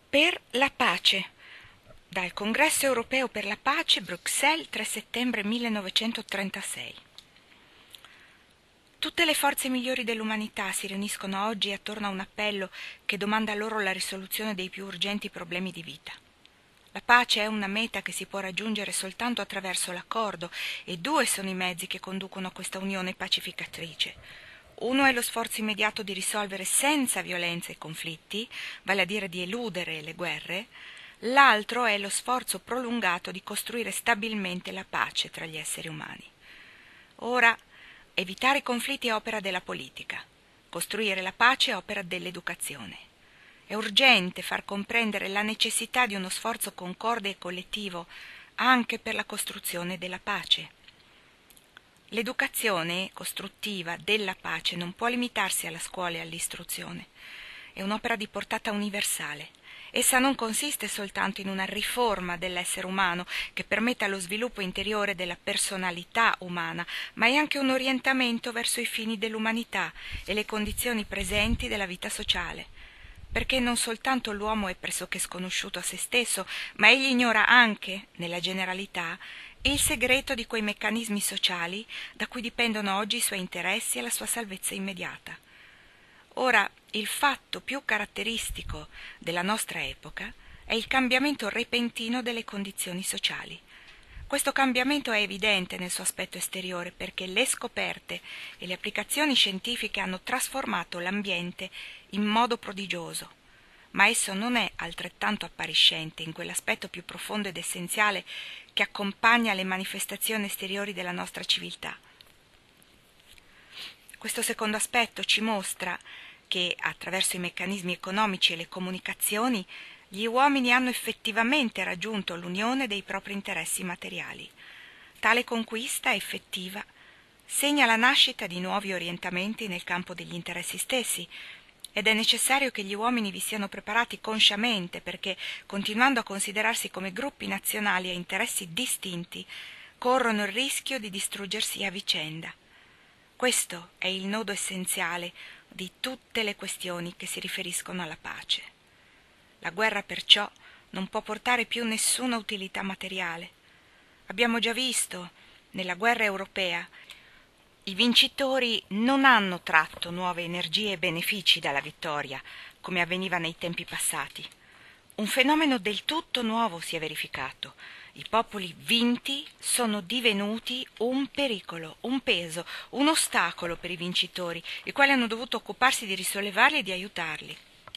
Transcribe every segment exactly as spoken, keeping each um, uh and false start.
Per la pace. Dal Congresso europeo per la pace, Bruxelles, tre settembre millenovecentotrentasei. Tutte le forze migliori dell'umanità si riuniscono oggi attorno a un appello che domanda loro la risoluzione dei più urgenti problemi di vita. La pace è una meta che si può raggiungere soltanto attraverso l'accordo, e due sono i mezzi che conducono a questa unione pacificatrice. Uno è lo sforzo immediato di risolvere senza violenza i conflitti, vale a dire di eludere le guerre. L'altro è lo sforzo prolungato di costruire stabilmente la pace tra gli esseri umani. Ora, evitare i conflitti è opera della politica, costruire la pace è opera dell'educazione. È urgente far comprendere la necessità di uno sforzo concorde e collettivo anche per la costruzione della pace. L'educazione costruttiva della pace non può limitarsi alla scuola e all'istruzione. È un'opera di portata universale. Essa non consiste soltanto in una riforma dell'essere umano che permetta lo sviluppo interiore della personalità umana, ma è anche un orientamento verso i fini dell'umanità e le condizioni presenti della vita sociale. Perché non soltanto l'uomo è pressoché sconosciuto a se stesso, ma egli ignora anche, nella generalità, il segreto di quei meccanismi sociali da cui dipendono oggi i suoi interessi e la sua salvezza immediata. Ora, il fatto più caratteristico della nostra epoca è il cambiamento repentino delle condizioni sociali. Questo cambiamento è evidente nel suo aspetto esteriore perché le scoperte e le applicazioni scientifiche hanno trasformato l'ambiente in modo prodigioso, ma esso non è altrettanto appariscente in quell'aspetto più profondo ed essenziale che accompagna le manifestazioni esteriori della nostra civiltà. Questo secondo aspetto ci mostra che, attraverso i meccanismi economici e le comunicazioni, gli uomini hanno effettivamente raggiunto l'unione dei propri interessi materiali. Tale conquista effettiva segna la nascita di nuovi orientamenti nel campo degli interessi stessi, ed è necessario che gli uomini vi siano preparati consciamente perché, continuando a considerarsi come gruppi nazionali a interessi distinti, corrono il rischio di distruggersi a vicenda. Questo è il nodo essenziale di tutte le questioni che si riferiscono alla pace. La guerra perciò non può portare più nessuna utilità materiale. Abbiamo già visto, nella guerra europea, i vincitori non hanno tratto nuove energie e benefici dalla vittoria, come avveniva nei tempi passati. Un fenomeno del tutto nuovo si è verificato. I popoli vinti sono divenuti un pericolo, un peso, un ostacolo per i vincitori, i quali hanno dovuto occuparsi di risollevarli e di aiutarli.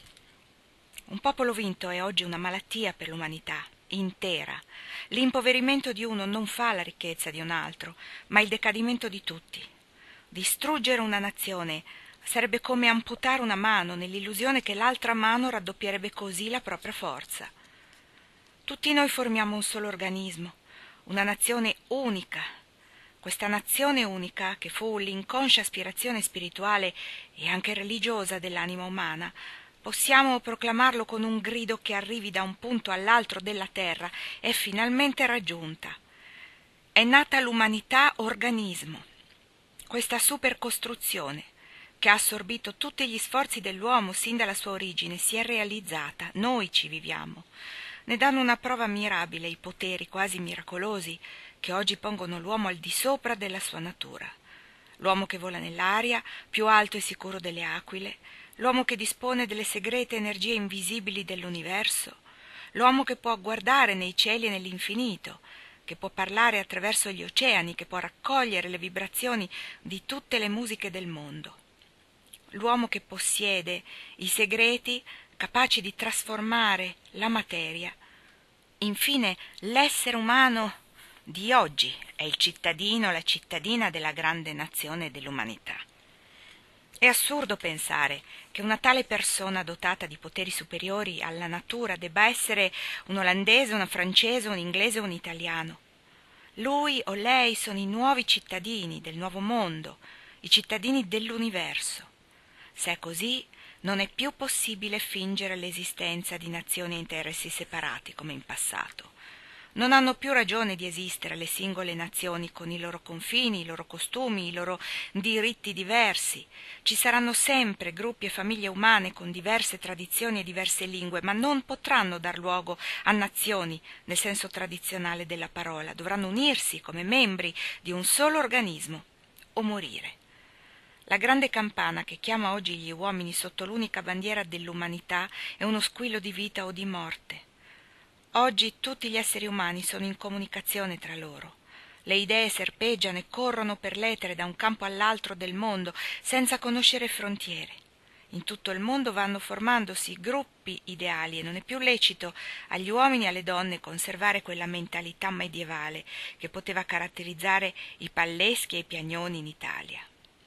Un popolo vinto è oggi una malattia per l'umanità intera. L'impoverimento di uno non fa la ricchezza di un altro, ma il decadimento di tutti. Distruggere una nazione sarebbe come amputare una mano nell'illusione che l'altra mano raddoppierebbe così la propria forza. Tutti noi formiamo un solo organismo, una nazione unica. Questa nazione unica, che fu l'inconscia aspirazione spirituale e anche religiosa dell'anima umana, possiamo proclamarlo con un grido che arrivi da un punto all'altro della terra, è finalmente raggiunta. È nata l'umanità organismo. Questa supercostruzione, che ha assorbito tutti gli sforzi dell'uomo sin dalla sua origine, si è realizzata. Noi ci viviamo. Ne danno una prova mirabile i poteri quasi miracolosi che oggi pongono l'uomo al di sopra della sua natura. L'uomo che vola nell'aria, più alto e sicuro delle aquile, l'uomo che dispone delle segrete energie invisibili dell'universo, l'uomo che può guardare nei cieli e nell'infinito, che può parlare attraverso gli oceani, che può raccogliere le vibrazioni di tutte le musiche del mondo. L'uomo che possiede i segreti capaci di trasformare la materia. Infine, l'essere umano di oggi è il cittadino, la cittadina della grande nazione dell'umanità. È assurdo pensare che una tale persona dotata di poteri superiori alla natura debba essere un olandese, una francese, un inglese o un italiano. Lui o lei sono i nuovi cittadini del nuovo mondo, i cittadini dell'universo. Se è così, non è più possibile fingere l'esistenza di nazioni e interessi separati come in passato. Non hanno più ragione di esistere le singole nazioni con i loro confini, i loro costumi, i loro diritti diversi. Ci saranno sempre gruppi e famiglie umane con diverse tradizioni e diverse lingue, ma non potranno dar luogo a nazioni nel senso tradizionale della parola. Dovranno unirsi come membri di un solo organismo o morire. La grande campana che chiama oggi gli uomini sotto l'unica bandiera dell'umanità è uno squillo di vita o di morte. Oggi tutti gli esseri umani sono in comunicazione tra loro. Le idee serpeggiano e corrono per l'etere da un campo all'altro del mondo, senza conoscere frontiere. In tutto il mondo vanno formandosi gruppi ideali e non è più lecito agli uomini e alle donne conservare quella mentalità medievale che poteva caratterizzare i Palleschi e i Piagnoni in Italia.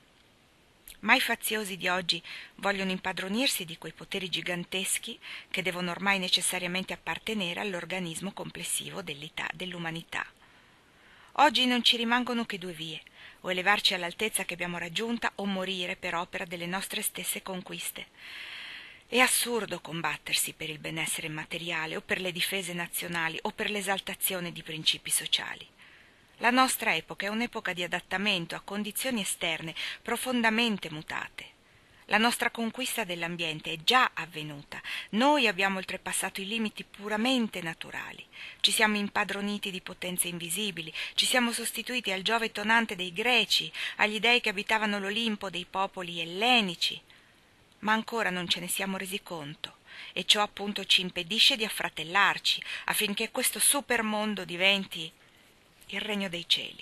Ma i faziosi di oggi vogliono impadronirsi di quei poteri giganteschi che devono ormai necessariamente appartenere all'organismo complessivo dell'umanità. Oggi non ci rimangono che due vie: o elevarci all'altezza che abbiamo raggiunta o morire per opera delle nostre stesse conquiste. È assurdo combattersi per il benessere materiale o per le difese nazionali o per l'esaltazione di principi sociali. La nostra epoca è un'epoca di adattamento a condizioni esterne profondamente mutate. La nostra conquista dell'ambiente è già avvenuta. Noi abbiamo oltrepassato i limiti puramente naturali. Ci siamo impadroniti di potenze invisibili, ci siamo sostituiti al Giove tonante dei Greci, agli dei che abitavano l'Olimpo dei popoli ellenici. Ma ancora non ce ne siamo resi conto, e ciò appunto ci impedisce di affratellarci, affinché questo supermondo diventi il regno dei cieli.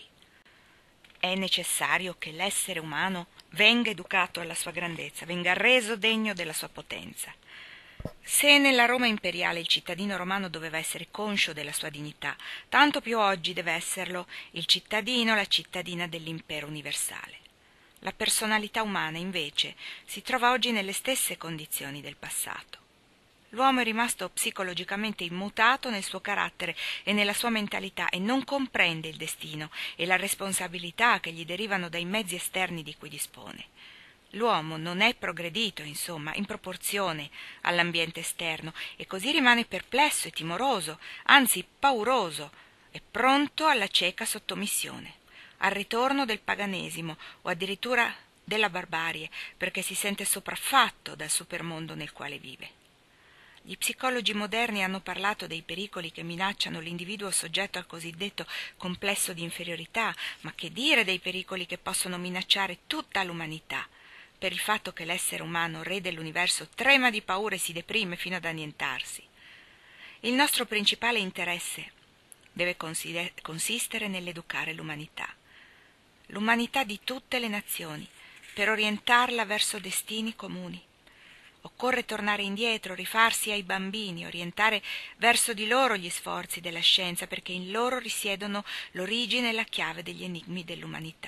È necessario che l'essere umano venga educato alla sua grandezza, venga reso degno della sua potenza. Se nella Roma imperiale il cittadino romano doveva essere conscio della sua dignità, tanto più oggi deve esserlo il cittadino, la cittadina dell'impero universale. La personalità umana, invece, si trova oggi nelle stesse condizioni del passato. L'uomo è rimasto psicologicamente immutato nel suo carattere e nella sua mentalità e non comprende il destino e la responsabilità che gli derivano dai mezzi esterni di cui dispone. L'uomo non è progredito, insomma, in proporzione all'ambiente esterno e così rimane perplesso e timoroso, anzi pauroso, e pronto alla cieca sottomissione, al ritorno del paganesimo o addirittura della barbarie, perché si sente sopraffatto dal supermondo nel quale vive. Gli psicologi moderni hanno parlato dei pericoli che minacciano l'individuo soggetto al cosiddetto complesso di inferiorità, ma che dire dei pericoli che possono minacciare tutta l'umanità, per il fatto che l'essere umano, re dell'universo, trema di paura e si deprime fino ad annientarsi. Il nostro principale interesse deve consistere nell'educare l'umanità, l'umanità di tutte le nazioni, per orientarla verso destini comuni. Occorre tornare indietro, rifarsi ai bambini, orientare verso di loro gli sforzi della scienza, perché in loro risiedono l'origine e la chiave degli enigmi dell'umanità.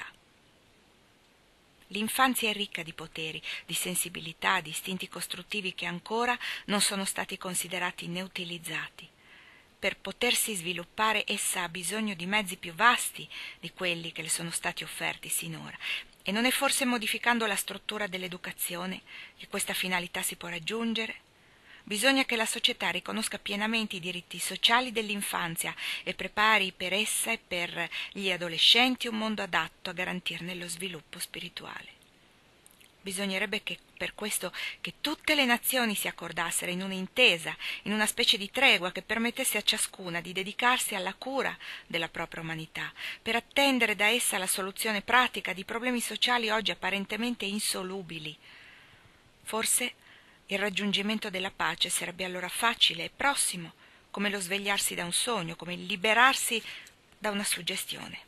L'infanzia è ricca di poteri, di sensibilità, di istinti costruttivi che ancora non sono stati considerati né utilizzati. Per potersi sviluppare essa ha bisogno di mezzi più vasti di quelli che le sono stati offerti sinora. E non è forse modificando la struttura dell'educazione che questa finalità si può raggiungere? Bisogna che la società riconosca pienamente i diritti sociali dell'infanzia e prepari per essa e per gli adolescenti un mondo adatto a garantirne lo sviluppo spirituale. Bisognerebbe che per questo che tutte le nazioni si accordassero in un'intesa, in una specie di tregua che permettesse a ciascuna di dedicarsi alla cura della propria umanità, per attendere da essa la soluzione pratica di problemi sociali oggi apparentemente insolubili. Forse il raggiungimento della pace sarebbe allora facile e prossimo, come lo svegliarsi da un sogno, come il liberarsi da una suggestione.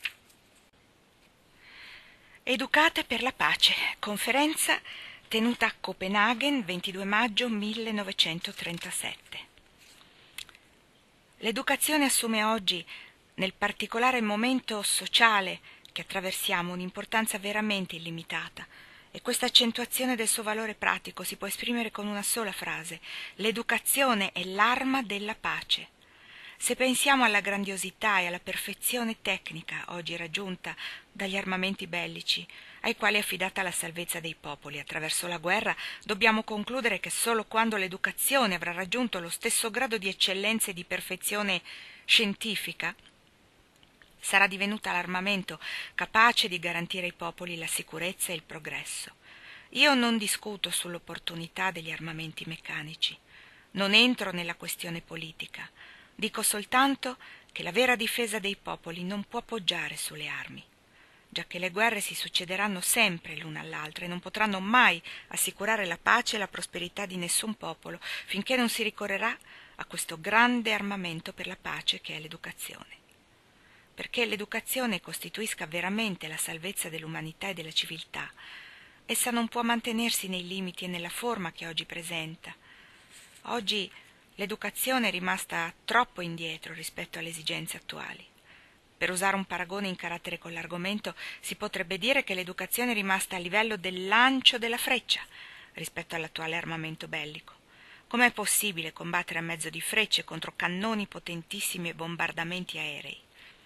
Educate per la pace, conferenza tenuta a Copenaghen ventidue maggio millenovecentotrentasette. L'educazione assume oggi, nel particolare momento sociale che attraversiamo, un'importanza veramente illimitata, e questa accentuazione del suo valore pratico si può esprimere con una sola frase: l'educazione è l'arma della pace. Se pensiamo alla grandiosità e alla perfezione tecnica oggi raggiunta dagli armamenti bellici, ai quali è affidata la salvezza dei popoli attraverso la guerra, dobbiamo concludere che solo quando l'educazione avrà raggiunto lo stesso grado di eccellenza e di perfezione scientifica, sarà divenuta l'armamento capace di garantire ai popoli la sicurezza e il progresso. Io non discuto sull'opportunità degli armamenti meccanici, non entro nella questione politica. Dico soltanto che la vera difesa dei popoli non può poggiare sulle armi, giacché le guerre si succederanno sempre l'una all'altra e non potranno mai assicurare la pace e la prosperità di nessun popolo finché non si ricorrerà a questo grande armamento per la pace che è l'educazione. Perché l'educazione costituisca veramente la salvezza dell'umanità e della civiltà, essa non può mantenersi nei limiti e nella forma che oggi presenta. Oggi l'educazione è rimasta troppo indietro rispetto alle esigenze attuali. Per usare un paragone in carattere con l'argomento, si potrebbe dire che l'educazione è rimasta a livello del lancio della freccia rispetto all'attuale armamento bellico. Com'è possibile combattere a mezzo di frecce contro cannoni potentissimi e bombardamenti aerei?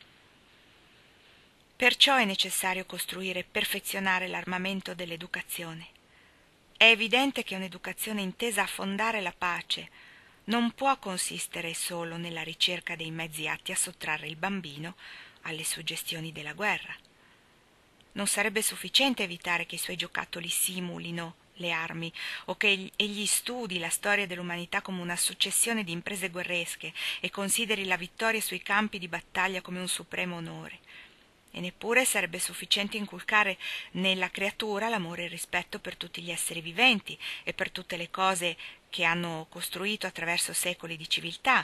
Perciò è necessario costruire e perfezionare l'armamento dell'educazione. È evidente che un'educazione intesa a fondare la pace non può consistere solo nella ricerca dei mezzi atti a sottrarre il bambino alle suggestioni della guerra. Non sarebbe sufficiente evitare che i suoi giocattoli simulino le armi o che egli studi la storia dell'umanità come una successione di imprese guerresche e consideri la vittoria sui campi di battaglia come un supremo onore. E neppure sarebbe sufficiente inculcare nella creatura l'amore e il rispetto per tutti gli esseri viventi e per tutte le cose che hanno costruito attraverso secoli di civiltà.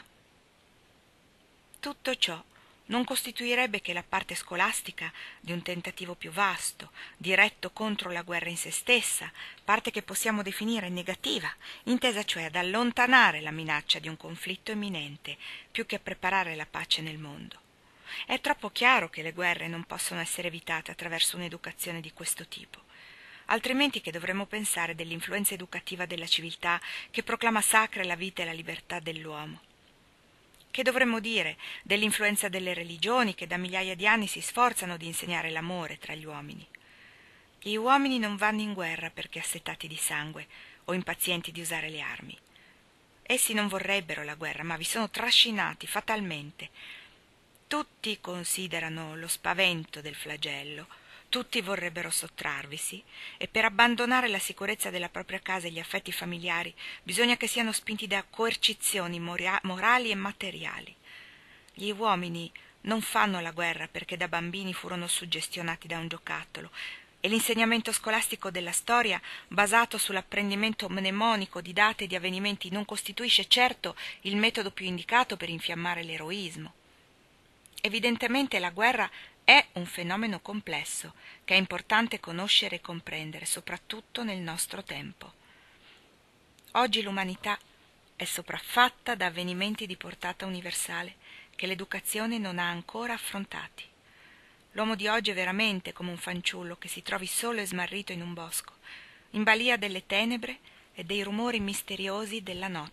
Tutto ciò non costituirebbe che la parte scolastica di un tentativo più vasto, diretto contro la guerra in se stessa, parte che possiamo definire negativa, intesa cioè ad allontanare la minaccia di un conflitto imminente, più che a preparare la pace nel mondo. È troppo chiaro che le guerre non possono essere evitate attraverso un'educazione di questo tipo. Altrimenti che dovremmo pensare dell'influenza educativa della civiltà che proclama sacre la vita e la libertà dell'uomo? Che dovremmo dire dell'influenza delle religioni che da migliaia di anni si sforzano di insegnare l'amore tra gli uomini? Gli uomini non vanno in guerra perché assetati di sangue o impazienti di usare le armi. Essi non vorrebbero la guerra, ma vi sono trascinati fatalmente. Tutti considerano lo spavento del flagello, tutti vorrebbero sottrarvisi, e per abbandonare la sicurezza della propria casa e gli affetti familiari bisogna che siano spinti da coercizioni moria- morali e materiali. Gli uomini non fanno la guerra perché da bambini furono suggestionati da un giocattolo, e l'insegnamento scolastico della storia, basato sull'apprendimento mnemonico di date e di avvenimenti, non costituisce certo il metodo più indicato per infiammare l'eroismo. Evidentemente la guerra è un fenomeno complesso che è importante conoscere e comprendere, soprattutto nel nostro tempo. Oggi l'umanità è sopraffatta da avvenimenti di portata universale che l'educazione non ha ancora affrontati. L'uomo di oggi è veramente come un fanciullo che si trovi solo e smarrito in un bosco, in balia delle tenebre e dei rumori misteriosi della notte.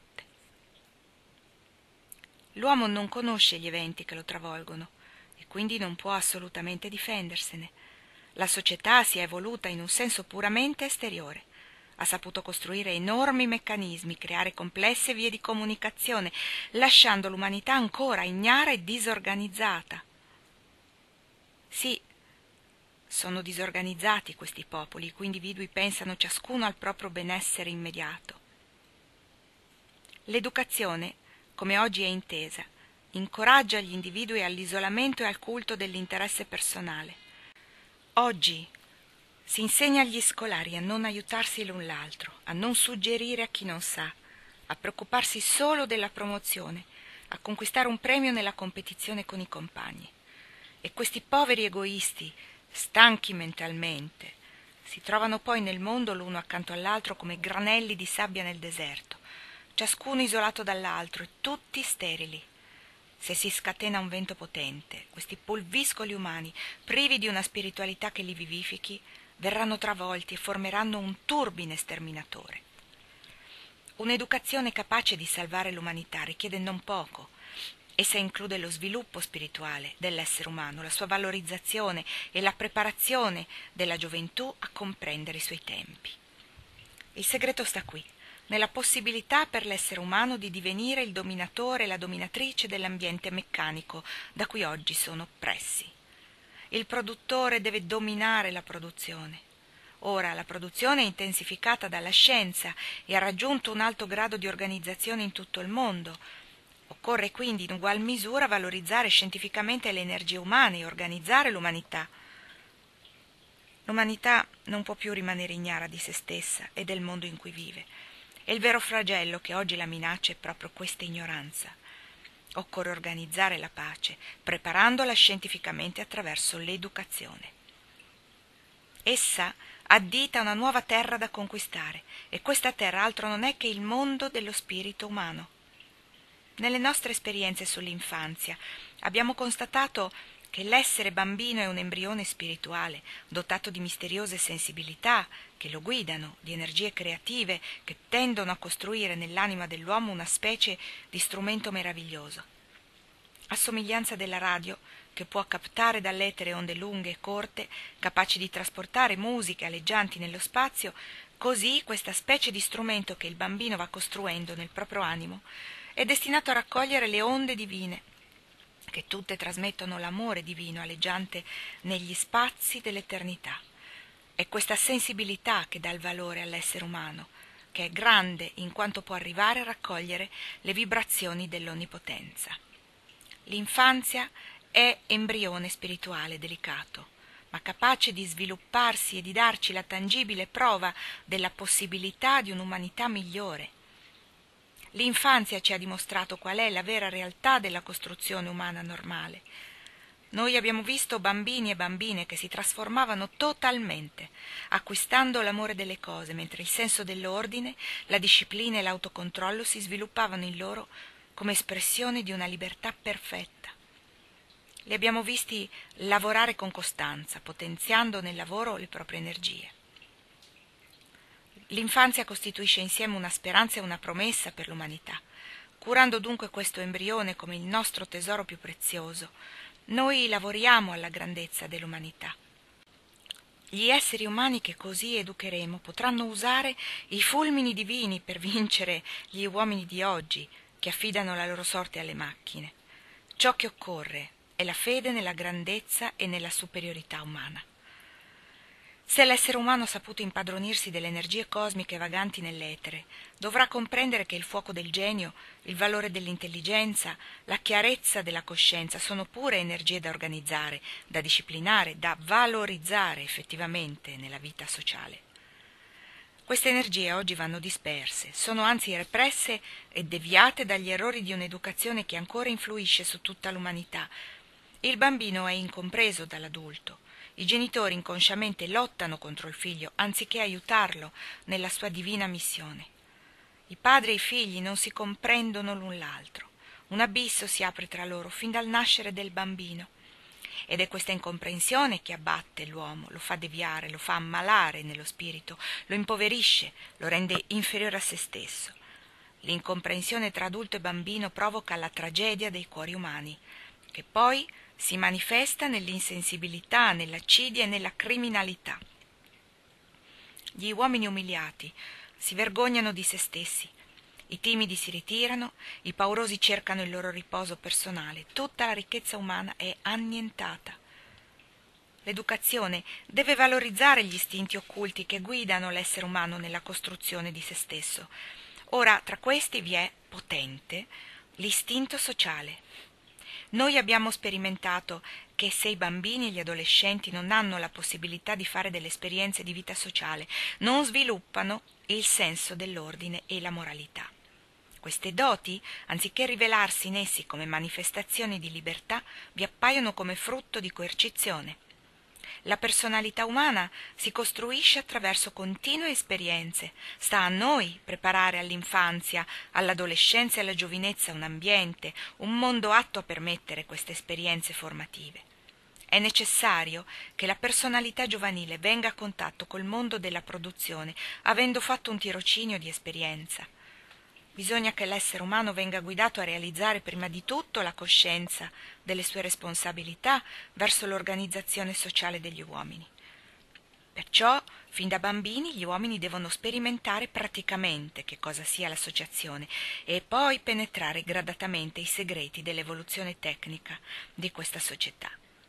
L'uomo non conosce gli eventi che lo travolgono e quindi non può assolutamente difendersene. La società si è evoluta in un senso puramente esteriore. Ha saputo costruire enormi meccanismi, creare complesse vie di comunicazione, lasciando l'umanità ancora ignara e disorganizzata. Sì, sono disorganizzati questi popoli, i cui individui pensano ciascuno al proprio benessere immediato. L'educazione, come oggi è intesa, incoraggia gli individui all'isolamento e al culto dell'interesse personale. Oggi si insegna agli scolari a non aiutarsi l'un l'altro, a non suggerire a chi non sa, a preoccuparsi solo della promozione, a conquistare un premio nella competizione con i compagni. E questi poveri egoisti, stanchi mentalmente, si trovano poi nel mondo l'uno accanto all'altro come granelli di sabbia nel deserto, ciascuno isolato dall'altro e tutti sterili. Se si scatena un vento potente, questi pulviscoli umani, privi di una spiritualità che li vivifichi, verranno travolti e formeranno un turbine sterminatore. Un'educazione capace di salvare l'umanità richiede non poco, Essa include lo sviluppo spirituale dell'essere umano, la sua valorizzazione e la preparazione della gioventù a comprendere i suoi tempi. Il segreto sta qui, nella possibilità per l'essere umano di divenire il dominatore e la dominatrice dell'ambiente meccanico da cui oggi sono oppressi. Il produttore deve dominare la produzione. Ora la produzione è intensificata dalla scienza e ha raggiunto un alto grado di organizzazione in tutto il mondo. Occorre quindi in ugual misura valorizzare scientificamente le energie umane e organizzare l'umanità. L'umanità non può più rimanere ignara di se stessa e del mondo in cui vive. E il vero flagello che oggi la minaccia è proprio questa ignoranza. Occorre organizzare la pace, preparandola scientificamente attraverso l'educazione. Essa addita una nuova terra da conquistare, e questa terra altro non è che il mondo dello spirito umano. Nelle nostre esperienze sull'infanzia abbiamo constatato che l'essere bambino è un embrione spirituale, dotato di misteriose sensibilità che lo guidano, di energie creative che tendono a costruire nell'anima dell'uomo una specie di strumento meraviglioso. A somiglianza della radio, che può captare dall'etere onde lunghe e corte, capaci di trasportare musiche aleggianti nello spazio, così questa specie di strumento che il bambino va costruendo nel proprio animo è destinato a raccogliere le onde divine, che tutte trasmettono l'amore divino aleggiante negli spazi dell'eternità. È questa sensibilità che dà il valore all'essere umano, che è grande in quanto può arrivare a raccogliere le vibrazioni dell'onnipotenza. L'infanzia è embrione spirituale delicato, ma capace di svilupparsi e di darci la tangibile prova della possibilità di un'umanità migliore. L'infanzia ci ha dimostrato qual è la vera realtà della costruzione umana normale. Noi abbiamo visto bambini e bambine che si trasformavano totalmente, acquistando l'amore delle cose, mentre il senso dell'ordine, la disciplina e l'autocontrollo si sviluppavano in loro come espressione di una libertà perfetta. Li abbiamo visti lavorare con costanza, potenziando nel lavoro le proprie energie. L'infanzia costituisce insieme una speranza e una promessa per l'umanità. Curando dunque questo embrione come il nostro tesoro più prezioso, noi lavoriamo alla grandezza dell'umanità. Gli esseri umani che così educheremo potranno usare i fulmini divini per vincere gli uomini di oggi, che affidano la loro sorte alle macchine. Ciò che occorre è la fede nella grandezza e nella superiorità umana. Se l'essere umano ha saputo impadronirsi delle energie cosmiche vaganti nell'etere, dovrà comprendere che il fuoco del genio, il valore dell'intelligenza, la chiarezza della coscienza sono pure energie da organizzare, da disciplinare, da valorizzare effettivamente nella vita sociale. Queste energie oggi vanno disperse, sono anzi represse e deviate dagli errori di un'educazione che ancora influisce su tutta l'umanità. Il bambino è incompreso dall'adulto. I genitori inconsciamente lottano contro il figlio anziché aiutarlo nella sua divina missione. I padri e i figli non si comprendono l'un l'altro. Un abisso si apre tra loro fin dal nascere del bambino. Ed è questa incomprensione che abbatte l'uomo, lo fa deviare, lo fa ammalare nello spirito, lo impoverisce, lo rende inferiore a se stesso. L'incomprensione tra adulto e bambino provoca la tragedia dei cuori umani, che poi si manifesta nell'insensibilità, nell'accidia e nella criminalità. Gli uomini umiliati si vergognano di se stessi, i timidi si ritirano, i paurosi cercano il loro riposo personale, tutta la ricchezza umana è annientata. L'educazione deve valorizzare gli istinti occulti che guidano l'essere umano nella costruzione di se stesso. Ora, tra questi vi è potente l'istinto sociale. Noi abbiamo sperimentato che se i bambini e gli adolescenti non hanno la possibilità di fare delle esperienze di vita sociale, non sviluppano il senso dell'ordine e la moralità. Queste doti, anziché rivelarsi in essi come manifestazioni di libertà, vi appaiono come frutto di coercizione. La personalità umana si costruisce attraverso continue esperienze. Sta a noi preparare all'infanzia, all'adolescenza e alla giovinezza un ambiente, un mondo atto a permettere queste esperienze formative. È necessario che la personalità giovanile venga a contatto col mondo della produzione, avendo fatto un tirocinio di esperienza. Bisogna che l'essere umano venga guidato a realizzare prima di tutto la coscienza delle sue responsabilità verso l'organizzazione sociale degli uomini. Perciò, fin da bambini, gli uomini devono sperimentare praticamente che cosa sia l'associazione e poi penetrare gradatamente i segreti dell'evoluzione tecnica di questa società.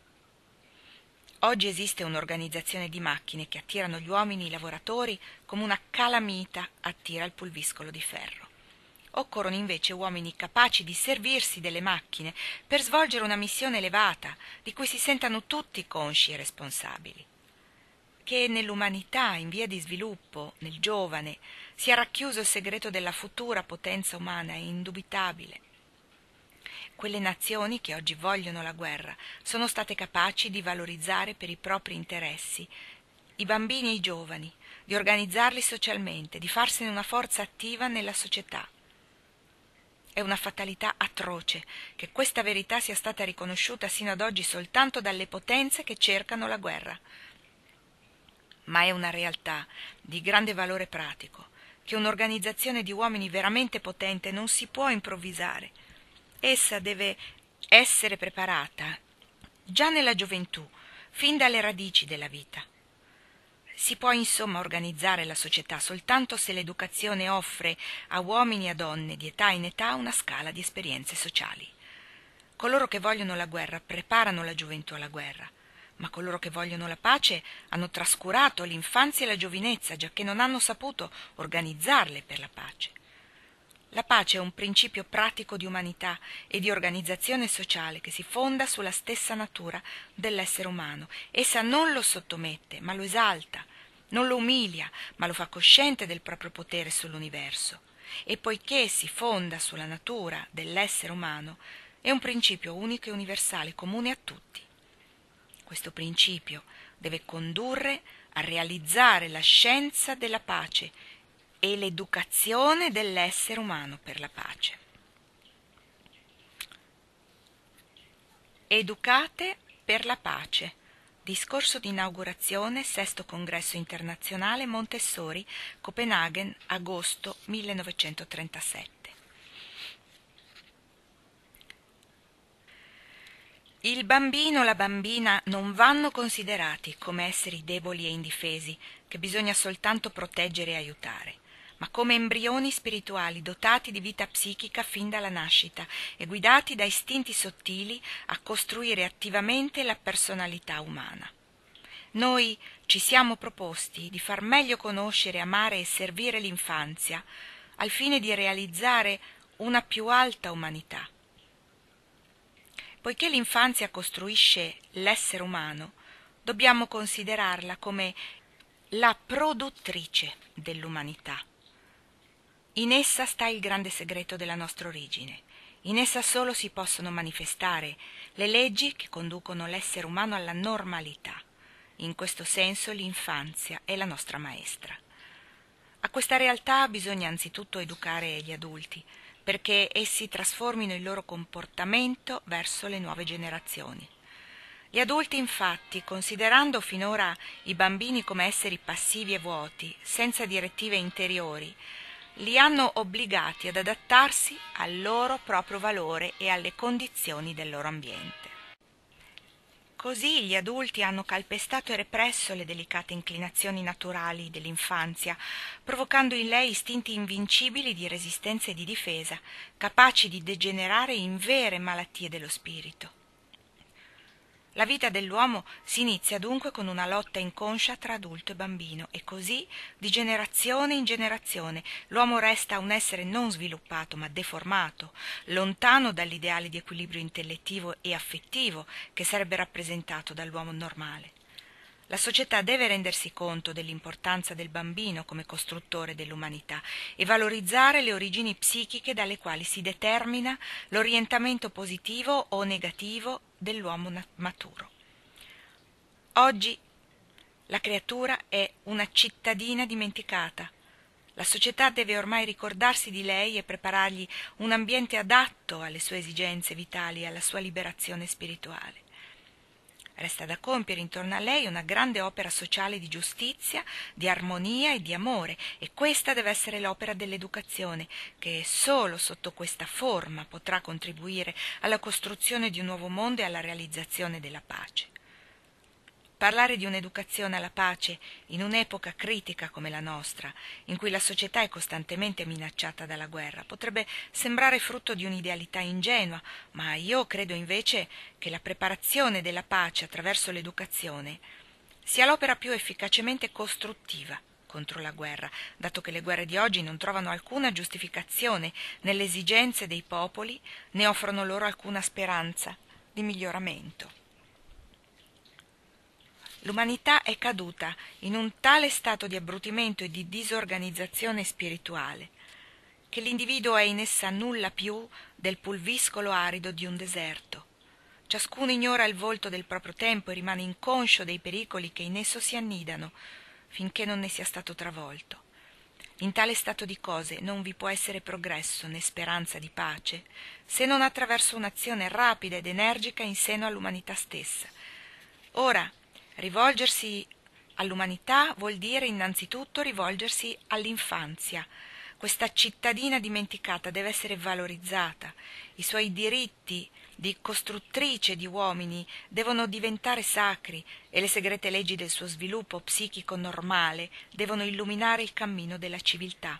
Oggi esiste un'organizzazione di macchine che attirano gli uomini, i lavoratori, come una calamita attira il pulviscolo di ferro. Occorrono invece uomini capaci di servirsi delle macchine per svolgere una missione elevata, di cui si sentano tutti consci e responsabili. Che nell'umanità in via di sviluppo, nel giovane, sia racchiuso il segreto della futura potenza umana è indubitabile. Quelle nazioni che oggi vogliono la guerra sono state capaci di valorizzare per i propri interessi i bambini e i giovani, di organizzarli socialmente, di farsene una forza attiva nella società. È una fatalità atroce che questa verità sia stata riconosciuta sino ad oggi soltanto dalle potenze che cercano la guerra. Ma è una realtà di grande valore pratico, che un'organizzazione di uomini veramente potente non si può improvvisare. Essa deve essere preparata già nella gioventù, fin dalle radici della vita. Si può insomma organizzare la società soltanto se l'educazione offre a uomini e a donne di età in età una scala di esperienze sociali. Coloro che vogliono la guerra preparano la gioventù alla guerra, ma coloro che vogliono la pace hanno trascurato l'infanzia e la giovinezza, giacché non hanno saputo organizzarle per la pace. La pace è un principio pratico di umanità e di organizzazione sociale che si fonda sulla stessa natura dell'essere umano. Essa non lo sottomette, ma lo esalta, non lo umilia, ma lo fa cosciente del proprio potere sull'universo. E poiché si fonda sulla natura dell'essere umano, è un principio unico e universale, comune a tutti. Questo principio deve condurre a realizzare la scienza della pace e l'educazione dell'essere umano per la pace. Educate per la pace. Discorso di inaugurazione, sesto congresso internazionale Montessori, Copenaghen, agosto millenovecentotrentasette. Il bambino o la bambina non vanno considerati come esseri deboli e indifesi, che bisogna soltanto proteggere e aiutare, ma come embrioni spirituali dotati di vita psichica fin dalla nascita e guidati da istinti sottili a costruire attivamente la personalità umana. Noi ci siamo proposti di far meglio conoscere, amare e servire l'infanzia, al fine di realizzare una più alta umanità. Poiché l'infanzia costruisce l'essere umano, dobbiamo considerarla come la produttrice dell'umanità. In essa sta il grande segreto della nostra origine. In essa solo si possono manifestare le leggi che conducono l'essere umano alla normalità. In questo senso l'infanzia è la nostra maestra. A questa realtà bisogna anzitutto educare gli adulti, perché essi trasformino il loro comportamento verso le nuove generazioni. Gli adulti, infatti, considerando finora i bambini come esseri passivi e vuoti, senza direttive interiori, li hanno obbligati ad adattarsi al loro proprio valore e alle condizioni del loro ambiente. Così gli adulti hanno calpestato e represso le delicate inclinazioni naturali dell'infanzia, provocando in lei istinti invincibili di resistenza e di difesa, capaci di degenerare in vere malattie dello spirito. La vita dell'uomo si inizia dunque con una lotta inconscia tra adulto e bambino, e così, di generazione in generazione, l'uomo resta un essere non sviluppato ma deformato, lontano dall'ideale di equilibrio intellettivo e affettivo che sarebbe rappresentato dall'uomo normale. La società deve rendersi conto dell'importanza del bambino come costruttore dell'umanità e valorizzare le origini psichiche dalle quali si determina l'orientamento positivo o negativo dell'uomo maturo. Oggi la creatura è una cittadina dimenticata. La società deve ormai ricordarsi di lei e preparargli un ambiente adatto alle sue esigenze vitali e alla sua liberazione spirituale. Resta da compiere intorno a lei una grande opera sociale di giustizia, di armonia e di amore, e questa deve essere l'opera dell'educazione, che solo sotto questa forma potrà contribuire alla costruzione di un nuovo mondo e alla realizzazione della pace. Parlare di un'educazione alla pace in un'epoca critica come la nostra, in cui la società è costantemente minacciata dalla guerra, potrebbe sembrare frutto di un'idealità ingenua, ma io credo invece che la preparazione della pace attraverso l'educazione sia l'opera più efficacemente costruttiva contro la guerra, dato che le guerre di oggi non trovano alcuna giustificazione nelle esigenze dei popoli, né offrono loro alcuna speranza di miglioramento. L'umanità è caduta in un tale stato di abbrutimento e di disorganizzazione spirituale che l'individuo è in essa nulla più del pulviscolo arido di un deserto. Ciascuno ignora il volto del proprio tempo e rimane inconscio dei pericoli che in esso si annidano, finché non ne sia stato travolto. In tale stato di cose non vi può essere progresso né speranza di pace, se non attraverso un'azione rapida ed energica in seno all'umanità stessa. Ora, rivolgersi all'umanità vuol dire innanzitutto rivolgersi all'infanzia. Questa cittadina dimenticata deve essere valorizzata. I suoi diritti di costruttrice di uomini devono diventare sacri e le segrete leggi del suo sviluppo psichico normale devono illuminare il cammino della civiltà.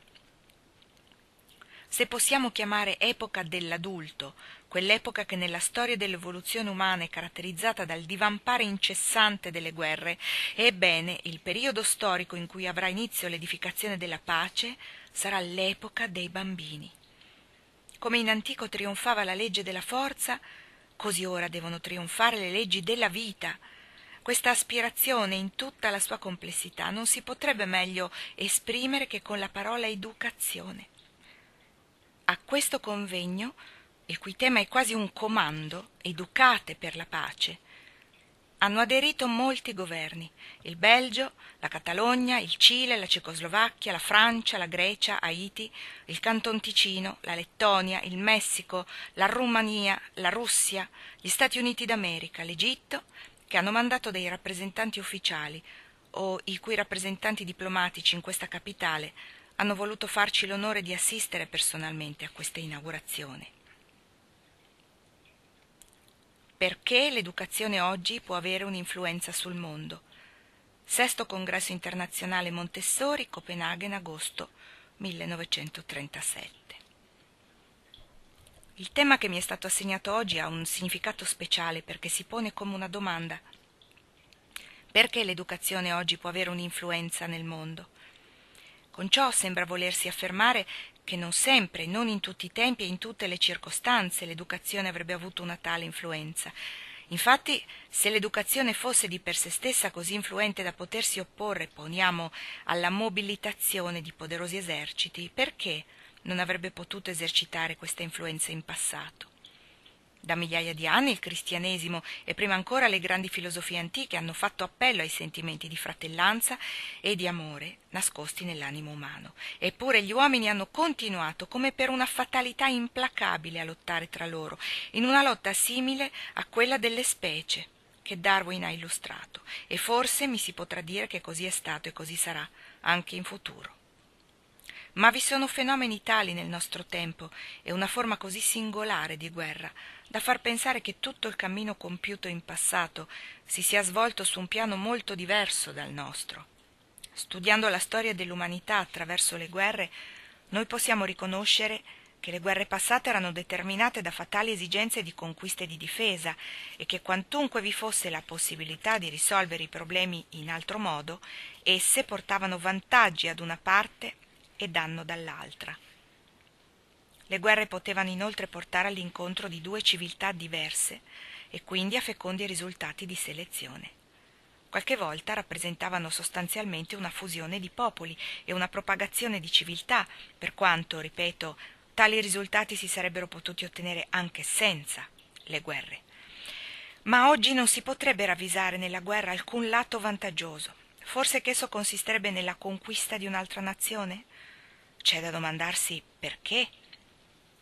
Se possiamo chiamare epoca dell'adulto quell'epoca che nella storia dell'evoluzione umana è caratterizzata dal divampare incessante delle guerre, ebbene il periodo storico in cui avrà inizio l'edificazione della pace sarà l'epoca dei bambini. Come in antico trionfava la legge della forza, così ora devono trionfare le leggi della vita. Questa aspirazione in tutta la sua complessità non si potrebbe meglio esprimere che con la parola educazione. A questo convegno, il cui tema è quasi un comando, educate per la pace, hanno aderito molti governi: il Belgio, la Catalogna, il Cile, la Cecoslovacchia, la Francia, la Grecia, Haiti, il Canton Ticino, la Lettonia, il Messico, la Romania, la Russia, gli Stati Uniti d'America, l'Egitto, che hanno mandato dei rappresentanti ufficiali o i cui rappresentanti diplomatici in questa capitale hanno voluto farci l'onore di assistere personalmente a questa inaugurazione. Perché l'educazione oggi può avere un'influenza sul mondo. Sesto Congresso Internazionale Montessori, Copenaghen, agosto millenovecentotrentasette. Il tema che mi è stato assegnato oggi ha un significato speciale perché si pone come una domanda. Perché l'educazione oggi può avere un'influenza nel mondo? Con ciò sembra volersi affermare che non sempre, non in tutti i tempi e in tutte le circostanze l'educazione avrebbe avuto una tale influenza. Infatti, se l'educazione fosse di per sé stessa così influente da potersi opporre, poniamo, alla mobilitazione di poderosi eserciti, perché non avrebbe potuto esercitare questa influenza in passato? Da migliaia di anni il cristianesimo e prima ancora le grandi filosofie antiche hanno fatto appello ai sentimenti di fratellanza e di amore nascosti nell'animo umano. Eppure gli uomini hanno continuato come per una fatalità implacabile a lottare tra loro, in una lotta simile a quella delle specie che Darwin ha illustrato, e forse mi si potrà dire che così è stato e così sarà anche in futuro. Ma vi sono fenomeni tali nel nostro tempo e una forma così singolare di guerra da far pensare che tutto il cammino compiuto in passato si sia svolto su un piano molto diverso dal nostro. Studiando la storia dell'umanità attraverso le guerre, noi possiamo riconoscere che le guerre passate erano determinate da fatali esigenze di conquista e di difesa e che quantunque vi fosse la possibilità di risolvere i problemi in altro modo, esse portavano vantaggi ad una parte e danno dall'altra. Le guerre potevano inoltre portare all'incontro di due civiltà diverse e quindi a fecondi risultati di selezione. Qualche volta rappresentavano sostanzialmente una fusione di popoli e una propagazione di civiltà, per quanto, ripeto, tali risultati si sarebbero potuti ottenere anche senza le guerre. Ma oggi non si potrebbe ravvisare nella guerra alcun lato vantaggioso. Forse che esso consisterebbe nella conquista di un'altra nazione? C'è da domandarsi perché.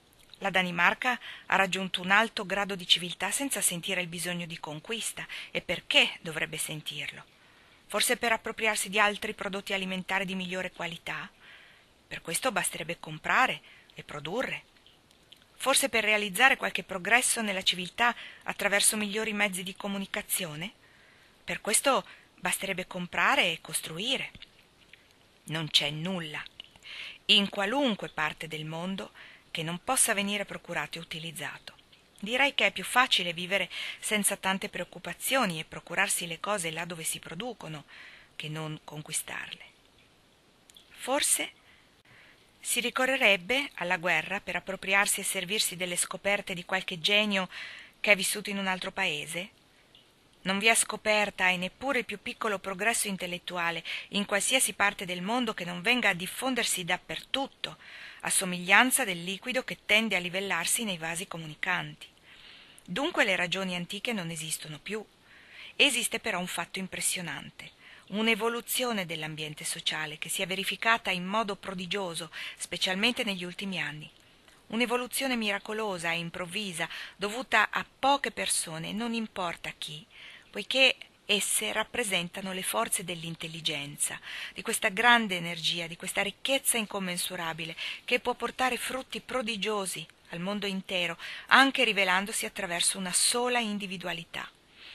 La Danimarca ha raggiunto un alto grado di civiltà senza sentire il bisogno di conquista. E perché dovrebbe sentirlo? Forse per appropriarsi di altri prodotti alimentari di migliore qualità? Per questo basterebbe comprare e produrre. Forse per realizzare qualche progresso nella civiltà attraverso migliori mezzi di comunicazione? Per questo basterebbe comprare e costruire. Non c'è nulla, in qualunque parte del mondo, che non possa venire procurato e utilizzato. Direi che è più facile vivere senza tante preoccupazioni e procurarsi le cose là dove si producono, che non conquistarle. Forse si ricorrerebbe alla guerra per appropriarsi e servirsi delle scoperte di qualche genio che è vissuto in un altro paese? Non vi è scoperta e neppure il più piccolo progresso intellettuale in qualsiasi parte del mondo che non venga a diffondersi dappertutto, a somiglianza del liquido che tende a livellarsi nei vasi comunicanti. Dunque le ragioni antiche non esistono più. Esiste però un fatto impressionante, un'evoluzione dell'ambiente sociale che si è verificata in modo prodigioso, specialmente negli ultimi anni. Un'evoluzione miracolosa e improvvisa, dovuta a poche persone, non importa chi, poiché esse rappresentano le forze dell'intelligenza, di questa grande energia, di questa ricchezza incommensurabile che può portare frutti prodigiosi al mondo intero, anche rivelandosi attraverso una sola individualità.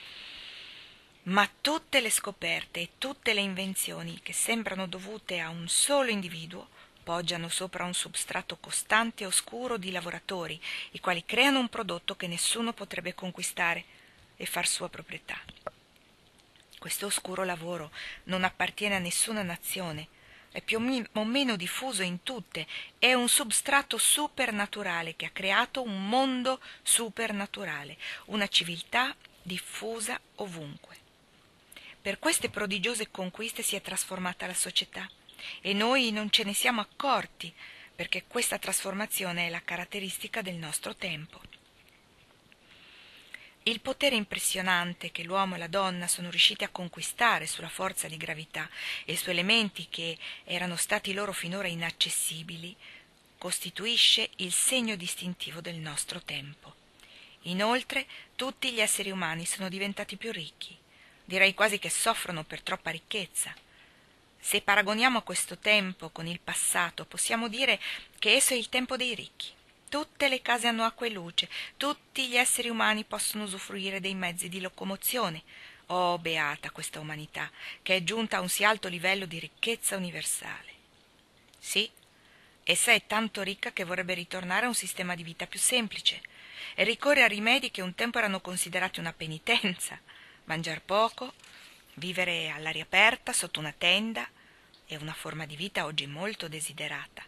Ma tutte le scoperte e tutte le invenzioni che sembrano dovute a un solo individuo poggiano sopra un substrato costante e oscuro di lavoratori, i quali creano un prodotto che nessuno potrebbe conquistare e far sua proprietà. Questo oscuro lavoro non appartiene a nessuna nazione, è più o meno diffuso in tutte, è un substrato supernaturale che ha creato un mondo supernaturale, una civiltà diffusa ovunque. Per queste prodigiose conquiste si è trasformata la società e noi non ce ne siamo accorti, perché questa trasformazione è la caratteristica del nostro tempo. Il potere impressionante che l'uomo e la donna sono riusciti a conquistare sulla forza di gravità e su elementi che erano stati loro finora inaccessibili costituisce il segno distintivo del nostro tempo. Inoltre, tutti gli esseri umani sono diventati più ricchi. Direi quasi che soffrono per troppa ricchezza. Se paragoniamo questo tempo con il passato, possiamo dire che esso è il tempo dei ricchi. Tutte le case hanno acqua e luce, tutti gli esseri umani possono usufruire dei mezzi di locomozione. Oh, beata questa umanità, che è giunta a un sì alto livello di ricchezza universale. Sì, essa è tanto ricca che vorrebbe ritornare a un sistema di vita più semplice e ricorre a rimedi che un tempo erano considerati una penitenza. Mangiar poco, vivere all'aria aperta sotto una tenda è una forma di vita oggi molto desiderata.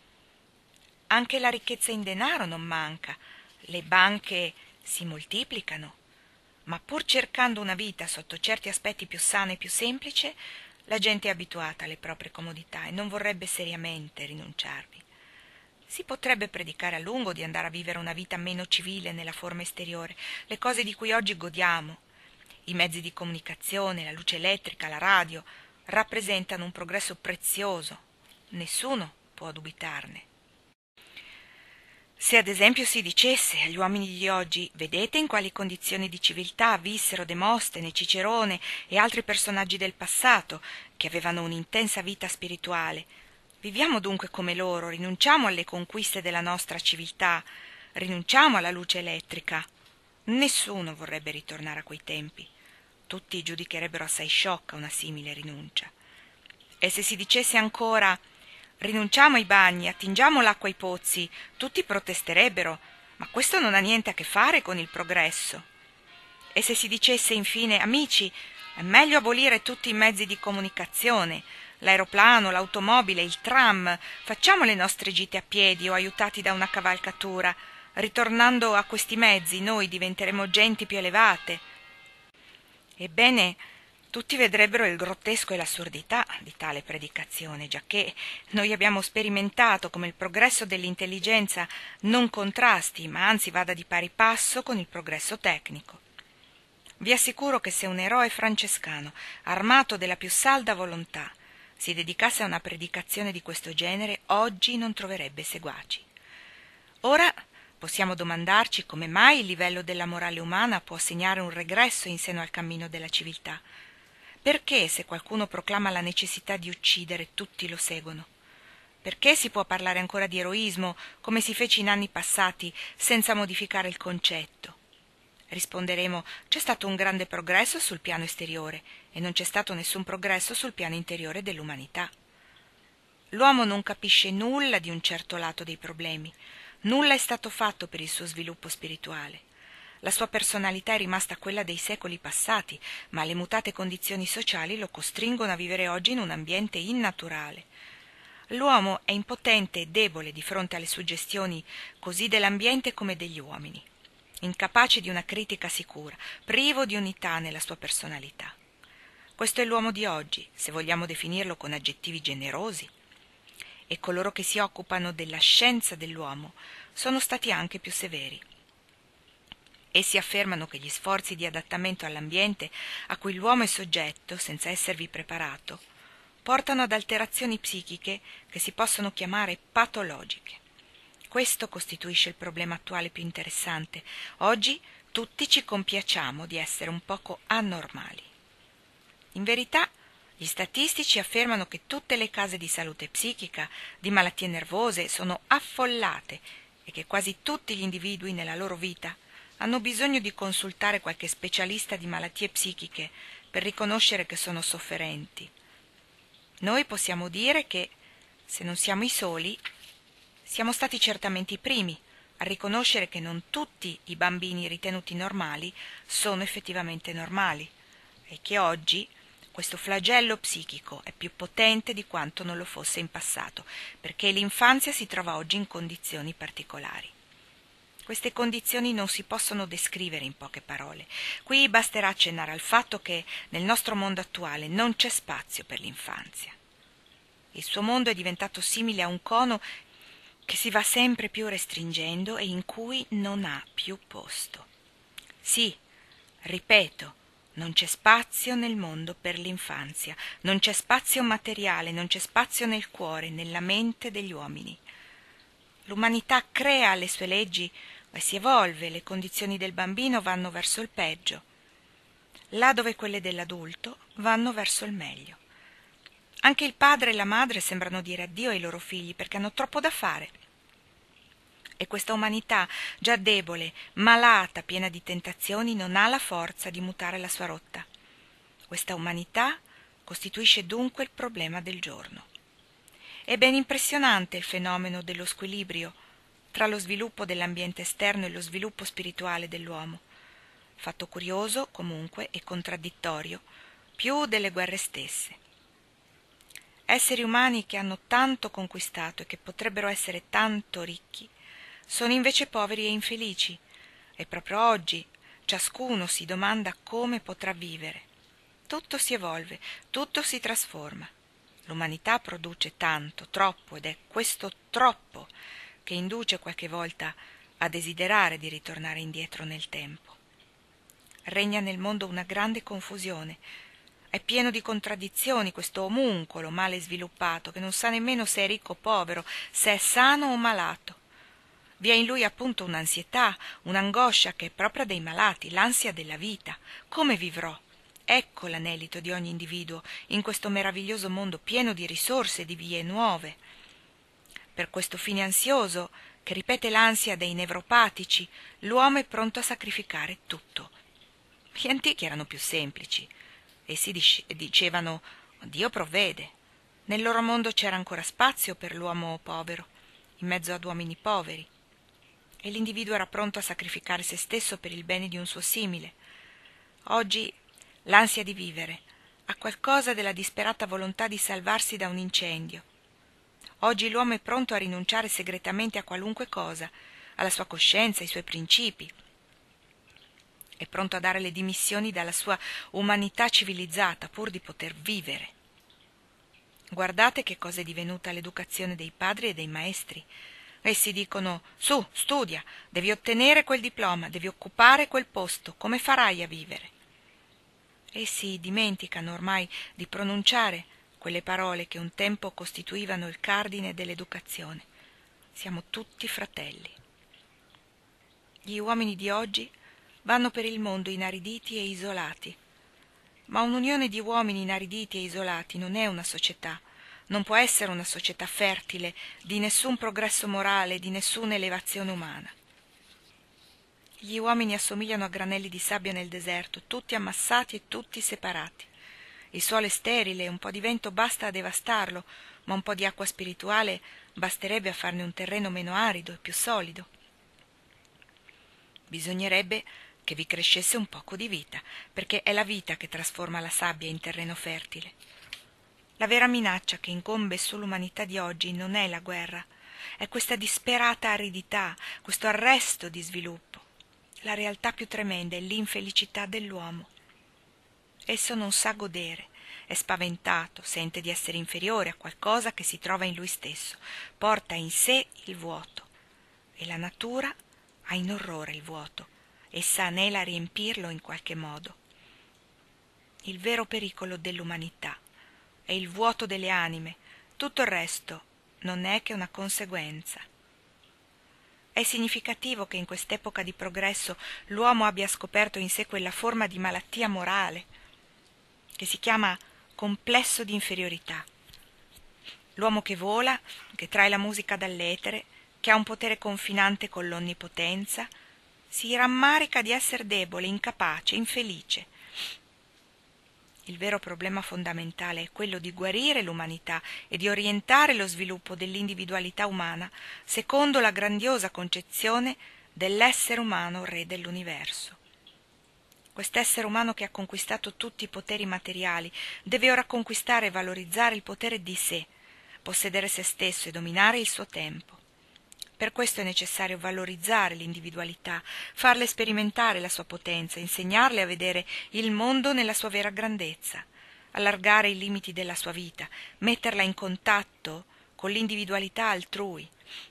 Anche la ricchezza in denaro non manca, le banche si moltiplicano, ma pur cercando una vita sotto certi aspetti più sana e più semplice, la gente è abituata alle proprie comodità e non vorrebbe seriamente rinunciarvi. Si potrebbe predicare a lungo di andare a vivere una vita meno civile nella forma esteriore, le cose di cui oggi godiamo. I mezzi di comunicazione, la luce elettrica, la radio, rappresentano un progresso prezioso. Nessuno può dubitarne. Se ad esempio si dicesse agli uomini di oggi «Vedete in quali condizioni di civiltà vissero Demostene, Cicerone e altri personaggi del passato che avevano un'intensa vita spirituale. Viviamo dunque come loro, rinunciamo alle conquiste della nostra civiltà, rinunciamo alla luce elettrica». Nessuno vorrebbe ritornare a quei tempi. Tutti giudicherebbero assai sciocca una simile rinuncia. E se si dicesse ancora «Rinunciamo ai bagni, attingiamo l'acqua ai pozzi», tutti protesterebbero, ma questo non ha niente a che fare con il progresso. E se si dicesse infine «Amici, è meglio abolire tutti i mezzi di comunicazione, l'aeroplano, l'automobile, il tram, facciamo le nostre gite a piedi o aiutati da una cavalcatura, ritornando a questi mezzi noi diventeremo genti più elevate». Ebbene, tutti vedrebbero il grottesco e l'assurdità di tale predicazione, giacché noi abbiamo sperimentato come il progresso dell'intelligenza non contrasti, ma anzi vada di pari passo con il progresso tecnico. Vi assicuro che se un eroe francescano, armato della più salda volontà, si dedicasse a una predicazione di questo genere, oggi non troverebbe seguaci. Ora Possiamo domandarci come mai il livello della morale umana può segnare un regresso in seno al cammino della civiltà. Perché, se qualcuno proclama la necessità di uccidere, tutti lo seguono? Perché si può parlare ancora di eroismo, come si fece in anni passati, senza modificare il concetto? Risponderemo: c'è stato un grande progresso sul piano esteriore e non c'è stato nessun progresso sul piano interiore dell'umanità. L'uomo non capisce nulla di un certo lato dei problemi, nulla è stato fatto per il suo sviluppo spirituale. La sua personalità è rimasta quella dei secoli passati, ma le mutate condizioni sociali lo costringono a vivere oggi in un ambiente innaturale. L'uomo è impotente e debole di fronte alle suggestioni così dell'ambiente come degli uomini, incapace di una critica sicura, privo di unità nella sua personalità. Questo è l'uomo di oggi, se vogliamo definirlo con aggettivi generosi. E coloro che si occupano della scienza dell'uomo sono stati anche più severi. Essi affermano che gli sforzi di adattamento all'ambiente a cui l'uomo è soggetto, senza esservi preparato, portano ad alterazioni psichiche che si possono chiamare patologiche. Questo costituisce il problema attuale più interessante. Oggi tutti ci compiacciamo di essere un poco anormali. In verità, gli statistici affermano che tutte le case di salute psichica, di malattie nervose, sono affollate e che quasi tutti gli individui nella loro vita hanno bisogno di consultare qualche specialista di malattie psichiche per riconoscere che sono sofferenti. Noi possiamo dire che, se non siamo i soli, siamo stati certamente i primi a riconoscere che non tutti i bambini ritenuti normali sono effettivamente normali e che oggi questo flagello psichico è più potente di quanto non lo fosse in passato, perché l'infanzia si trova oggi in condizioni particolari. Queste condizioni non si possono descrivere in poche parole. Qui basterà accennare al fatto che nel nostro mondo attuale non c'è spazio per l'infanzia. Il suo mondo è diventato simile a un cono che si va sempre più restringendo e in cui non ha più posto. Sì, ripeto, non c'è spazio nel mondo per l'infanzia, non c'è spazio materiale, non c'è spazio nel cuore, nella mente degli uomini. L'umanità crea le sue leggi e si evolve, le condizioni del bambino vanno verso il peggio, là dove quelle dell'adulto vanno verso il meglio. Anche il padre e la madre sembrano dire addio ai loro figli perché hanno troppo da fare. E questa umanità, già debole, malata, piena di tentazioni, non ha la forza di mutare la sua rotta. Questa umanità costituisce dunque il problema del giorno. È ben impressionante il fenomeno dello squilibrio tra lo sviluppo dell'ambiente esterno e lo sviluppo spirituale dell'uomo. Fatto curioso, comunque, e contraddittorio, più delle guerre stesse. Esseri umani che hanno tanto conquistato e che potrebbero essere tanto ricchi, sono invece poveri e infelici, e proprio oggi ciascuno si domanda come potrà vivere. Tutto si evolve, tutto si trasforma. L'umanità produce tanto, troppo, ed è questo troppo che induce qualche volta a desiderare di ritornare indietro nel tempo. Regna nel mondo una grande confusione. È pieno di contraddizioni questo omuncolo male sviluppato che non sa nemmeno se è ricco o povero, se è sano o malato. Vi è in lui appunto un'ansietà, un'angoscia che è propria dei malati, l'ansia della vita. Come vivrò? Ecco l'anelito di ogni individuo in questo meraviglioso mondo pieno di risorse e di vie nuove. Per questo fine ansioso, che ripete l'ansia dei nevropatici, l'uomo è pronto a sacrificare tutto. Gli antichi erano più semplici. Essi dicevano: Dio provvede. Nel loro mondo c'era ancora spazio per l'uomo povero, in mezzo ad uomini poveri. E l'individuo era pronto a sacrificare se stesso per il bene di un suo simile. Oggi l'ansia di vivere ha qualcosa della disperata volontà di salvarsi da un incendio. Oggi l'uomo è pronto a rinunciare segretamente a qualunque cosa, alla sua coscienza, ai suoi principi. È pronto a dare le dimissioni dalla sua umanità civilizzata pur di poter vivere. Guardate che cosa è divenuta l'educazione dei padri e dei maestri. Essi dicono: su, studia, devi ottenere quel diploma, devi occupare quel posto, come farai a vivere? Essi dimenticano ormai di pronunciare quelle parole che un tempo costituivano il cardine dell'educazione. Siamo tutti fratelli. Gli uomini di oggi vanno per il mondo inariditi e isolati. Ma un'unione di uomini inariditi e isolati non è una società, non può essere una società fertile di nessun progresso morale, di nessuna elevazione umana. Gli uomini assomigliano a granelli di sabbia nel deserto, tutti ammassati e tutti separati. Il suolo è sterile, un po' di vento basta a devastarlo, ma un po' di acqua spirituale basterebbe a farne un terreno meno arido e più solido. Bisognerebbe che vi crescesse un poco di vita, perché è la vita che trasforma la sabbia in terreno fertile. La vera minaccia che incombe sull'umanità di oggi non è la guerra, è questa disperata aridità, questo arresto di sviluppo. La realtà più tremenda è l'infelicità dell'uomo. Esso non sa godere, è spaventato, sente di essere inferiore a qualcosa che si trova in lui stesso, porta in sé il vuoto. E la natura ha in orrore il vuoto, essa anela a riempirlo in qualche modo. Il vero pericolo dell'umanità è il vuoto delle anime, tutto il resto non è che una conseguenza. È significativo che in quest'epoca di progresso l'uomo abbia scoperto in sé quella forma di malattia morale che si chiama complesso di inferiorità. L'uomo che vola, che trae la musica dall'etere, che ha un potere confinante con l'onnipotenza, si rammarica di essere debole, incapace, infelice. Il vero problema fondamentale è quello di guarire l'umanità e di orientare lo sviluppo dell'individualità umana secondo la grandiosa concezione dell'essere umano re dell'universo. Quest'essere umano che ha conquistato tutti i poteri materiali deve ora conquistare e valorizzare il potere di sé, possedere se stesso e dominare il suo tempo. Per questo è necessario valorizzare l'individualità, farle sperimentare la sua potenza, insegnarle a vedere il mondo nella sua vera grandezza, allargare i limiti della sua vita, metterla in contatto con l'individualità altrui.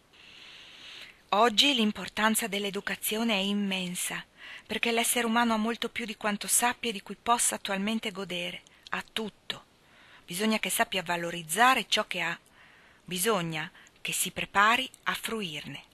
Oggi l'importanza dell'educazione è immensa, perché l'essere umano ha molto più di quanto sappia e di cui possa attualmente godere. Ha tutto. Bisogna che sappia valorizzare ciò che ha. Bisogna che si prepari a fruirne.